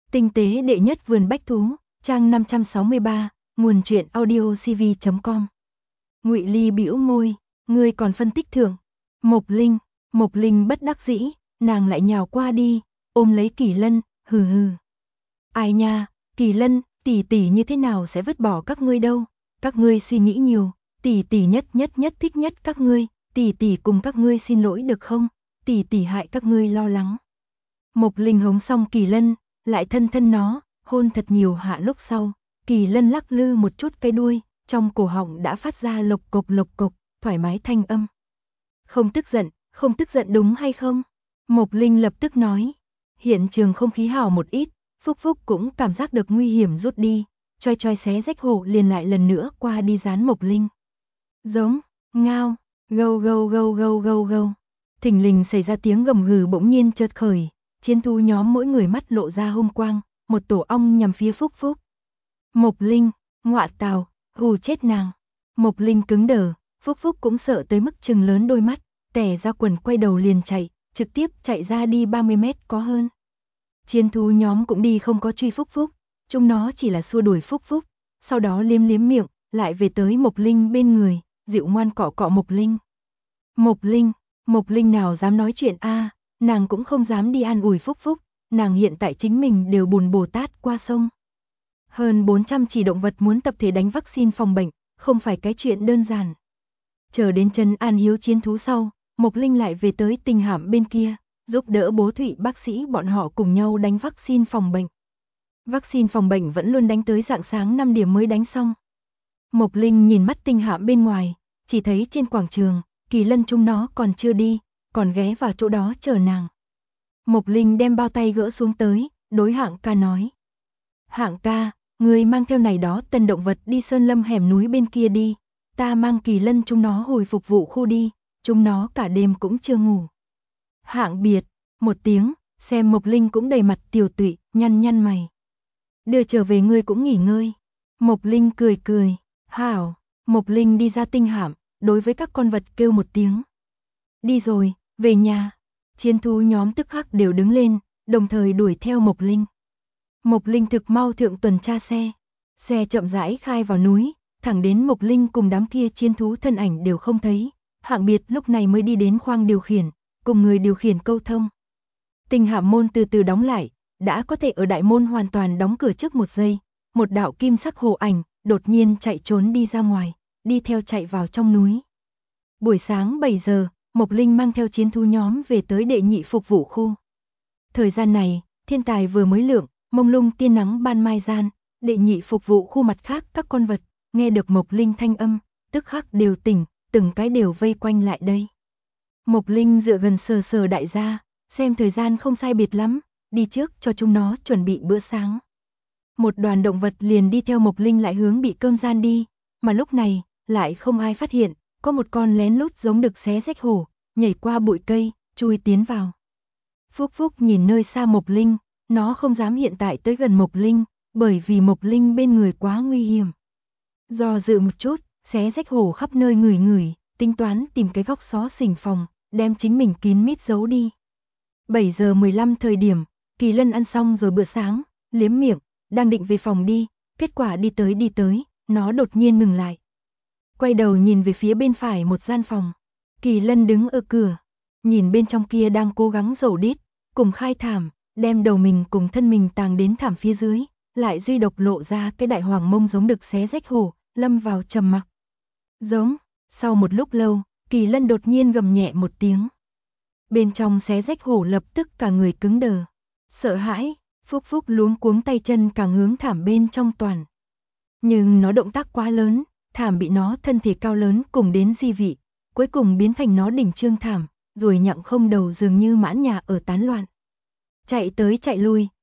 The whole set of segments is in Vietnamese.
Tinh tế đệ nhất vườn bách thú, trang 563, nguồn truyện audiocv.com. Ngụy Ly bĩu môi, ngươi còn phân tích thưởng. Mộc Linh bất đắc dĩ, nàng lại nhào qua đi, ôm lấy Kỳ Lân, hừ hừ. Ai nha, Kỳ Lân, tỷ tỷ như thế nào sẽ vứt bỏ các ngươi đâu, các ngươi suy nghĩ nhiều, tỷ tỷ nhất thích nhất các ngươi, tỷ tỷ cùng các ngươi xin lỗi được không, tỷ tỷ hại các ngươi lo lắng. Mộc Linh hống xong Kỳ Lân, lại thân nó, hôn thật nhiều hạ lúc sau, Kỳ Lân lắc lư một chút cái đuôi, trong cổ họng đã phát ra lộc cộc, thoải mái thanh âm. Không tức giận đúng hay không? Mộc Linh lập tức nói. Hiện trường không khí hào một ít, Phúc Phúc cũng cảm giác được nguy hiểm rút đi, choi xé rách hổ liền lại lần nữa qua đi dán Mộc Linh. Giống, ngao, gâu. Thình lình xảy ra tiếng gầm gừ bỗng nhiên chợt khởi, chiến thú nhóm mỗi người mắt lộ ra hung quang, một tổ ong nhằm phía Phúc Phúc. Mộc Linh, ngọa tào, hù chết nàng. Mộc Linh cứng đờ, Phúc Phúc cũng sợ tới mức trừng lớn đôi mắt, tè ra quần quay đầu liền chạy, trực tiếp chạy ra đi 30 mét có hơn. Chiến thú nhóm cũng đi không có truy Phúc Phúc, chúng nó chỉ là xua đuổi Phúc Phúc, sau đó liếm miệng, lại về tới Mộc Linh bên người, dịu ngoan cọ Mộc Linh. Mộc Linh nào dám nói chuyện a, nàng cũng không dám đi an ủi Phúc Phúc, nàng hiện tại chính mình đều bùn Bồ Tát qua sông. Hơn 400 chỉ động vật muốn tập thể đánh vaccine phòng bệnh, không phải cái chuyện đơn giản. Chờ đến chân an hiếu chiến thú sau, Mộc Linh lại về tới Tinh Hạm bên kia, giúp đỡ bố Thụy bác sĩ bọn họ cùng nhau đánh vaccine phòng bệnh. Vaccine phòng bệnh vẫn luôn đánh tới rạng sáng 5 điểm mới đánh xong. Mộc Linh nhìn mắt Tinh Hạm bên ngoài, chỉ thấy trên quảng trường, Kỳ Lân chúng nó còn chưa đi, còn ghé vào chỗ đó chờ nàng. Mộc Linh đem bao tay gỡ xuống tới, đối Hạng ca nói. Hạng ca, người mang theo này đó tân động vật đi sơn lâm hẻm núi bên kia đi, ta mang Kỳ Lân chúng nó hồi phục vụ khu đi, chúng nó cả đêm cũng chưa ngủ. Hạng biệt, một tiếng, xem Mộc Linh cũng đầy mặt tiều tụy, nhăn mày. Đưa trở về ngươi cũng nghỉ ngơi. Mộc Linh cười, hảo. Mộc Linh đi ra Tinh Hạm, đối với các con vật kêu một tiếng. Đi rồi, về nhà. Chiến thú nhóm tức khắc đều đứng lên, đồng thời đuổi theo Mộc Linh. Mộc Linh thực mau thượng tuần tra xe chậm rãi khai vào núi, thẳng đến Mộc Linh cùng đám kia chiến thú thân ảnh đều không thấy. Hạng biệt lúc này mới đi đến khoang điều khiển, cùng người điều khiển câu thông. Tinh Hạm môn từ từ đóng lại, đã có thể ở đại môn hoàn toàn đóng cửa trước một giây, một đạo kim sắc hồ ảnh đột nhiên chạy trốn đi ra ngoài, đi theo chạy vào trong núi. Buổi sáng 7 giờ, Mộc Linh mang theo chiến thú nhóm về tới đệ nhị phục vụ khu. Thời gian này, thiên tài vừa mới lượng, mông lung tia nắng ban mai gian, đệ nhị phục vụ khu mặt khác các con vật, nghe được Mộc Linh thanh âm, tức khắc đều tỉnh, từng cái đều vây quanh lại đây. Mộc Linh dựa gần sờ đại gia, xem thời gian không sai biệt lắm, đi trước cho chúng nó chuẩn bị bữa sáng. Một đoàn động vật liền đi theo Mộc Linh lại hướng bị cơm gian đi, mà lúc này, lại không ai phát hiện, có một con lén lút giống đực xé rách hổ, nhảy qua bụi cây, chui tiến vào. Phúc Phúc nhìn nơi xa Mộc Linh, nó không dám hiện tại tới gần Mộc Linh, bởi vì Mộc Linh bên người quá nguy hiểm. Do dự một chút, xé rách hổ khắp nơi ngửi, tính toán tìm cái góc xó xỉnh phòng, đem chính mình kín mít giấu đi. 7 giờ 15 thời điểm, Kỳ Lân ăn xong rồi bữa sáng, liếm miệng, đang định về phòng đi, kết quả đi tới, nó đột nhiên ngừng lại. Quay đầu nhìn về phía bên phải một gian phòng. Kỳ Lân đứng ở cửa, nhìn bên trong kia đang cố gắng dầu đít, cùng khai thảm, đem đầu mình cùng thân mình tàng đến thảm phía dưới, lại duy độc lộ ra cái đại hoàng mông giống đực xé rách hổ, lâm vào trầm mặc. Giống, sau một lúc lâu, Kỳ Lân đột nhiên gầm nhẹ một tiếng. Bên trong xé rách hổ lập tức cả người cứng đờ. Sợ hãi, Phúc Phúc luống cuống tay chân càng hướng thảm bên trong toàn. Nhưng nó động tác quá lớn, thảm bị nó thân thể cao lớn cùng đến di vị, cuối cùng biến thành nó đỉnh trương thảm, rồi nhặng không đầu dường như mãn nhà ở tán loạn. Chạy tới chạy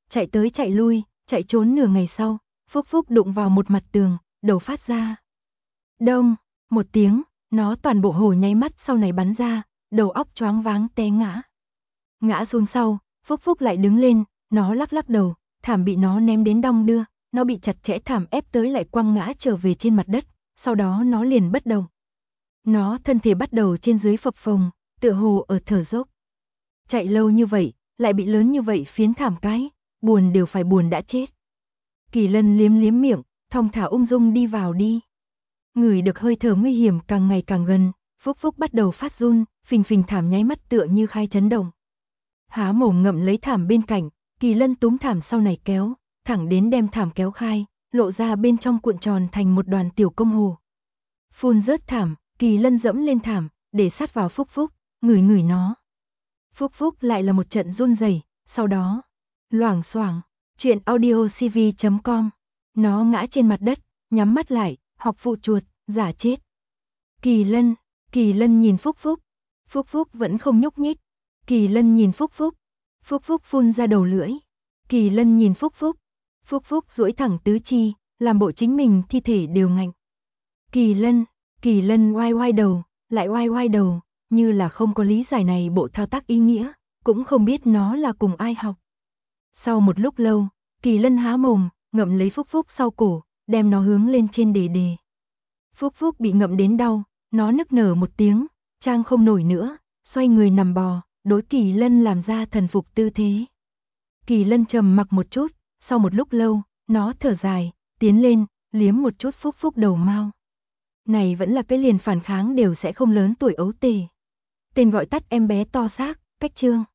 lui, chạy trốn nửa ngày sau, Phúc Phúc đụng vào một mặt tường, đầu phát ra. Đông, một tiếng, nó toàn bộ hổ nháy mắt sau này bắn ra, đầu óc choáng váng té ngã. Ngã xuống sau, Phúc Phúc lại đứng lên, nó lắc đầu, thảm bị nó ném đến đong đưa, nó bị chặt chẽ thảm ép tới lại quăng ngã trở về trên mặt đất, sau đó nó liền bất động. Nó thân thể bắt đầu trên dưới phập phồng, tựa hồ ở thở dốc. Chạy lâu như vậy, lại bị lớn như vậy phiến thảm cái, buồn đều phải buồn đã chết. Kỳ Lân liếm liếm miệng, thong thả ung dung đi vào đi. Ngửi được hơi thở nguy hiểm càng ngày càng gần, Phúc Phúc bắt đầu phát run, phình phình thảm nháy mắt tựa như khai chấn động. Há mồm ngậm lấy thảm bên cạnh, Kỳ Lân túm thảm sau này kéo, thẳng đến đem thảm kéo khai, lộ ra bên trong cuộn tròn thành một đoàn tiểu công hồ. Phun rớt thảm, Kỳ Lân dẫm lên thảm, để sát vào Phúc Phúc, ngửi ngửi nó. Phúc Phúc lại là một trận run rẩy, sau đó, loảng xoảng, chuyện audiocv.com, nó ngã trên mặt đất, nhắm mắt lại, học vụ chuột, giả chết. Kỳ Lân nhìn Phúc Phúc, Phúc Phúc vẫn không nhúc nhích. Kỳ Lân nhìn Phúc Phúc, Phúc Phúc phun ra đầu lưỡi. Kỳ Lân nhìn Phúc Phúc, Phúc Phúc duỗi thẳng tứ chi, làm bộ chính mình thi thể đều ngạnh. Kỳ Lân oai oai đầu, lại oai oai đầu, như là không có lý giải này bộ thao tác ý nghĩa, cũng không biết nó là cùng ai học. Sau một lúc lâu, Kỳ Lân há mồm, ngậm lấy Phúc Phúc sau cổ, đem nó hướng lên trên đề đề. Phúc Phúc bị ngậm đến đau, nó nức nở một tiếng, trang không nổi nữa, xoay người nằm bò, đối Kỳ Lân làm ra thần phục tư thế. Kỳ Lân trầm mặc một chút, sau một lúc lâu, nó thở dài, tiến lên, liếm một chút Phúc Phúc đầu mao. Này vẫn là cái liền phản kháng đều sẽ không lớn tuổi ấu tề. Tên gọi tắt em bé to xác, cách chương.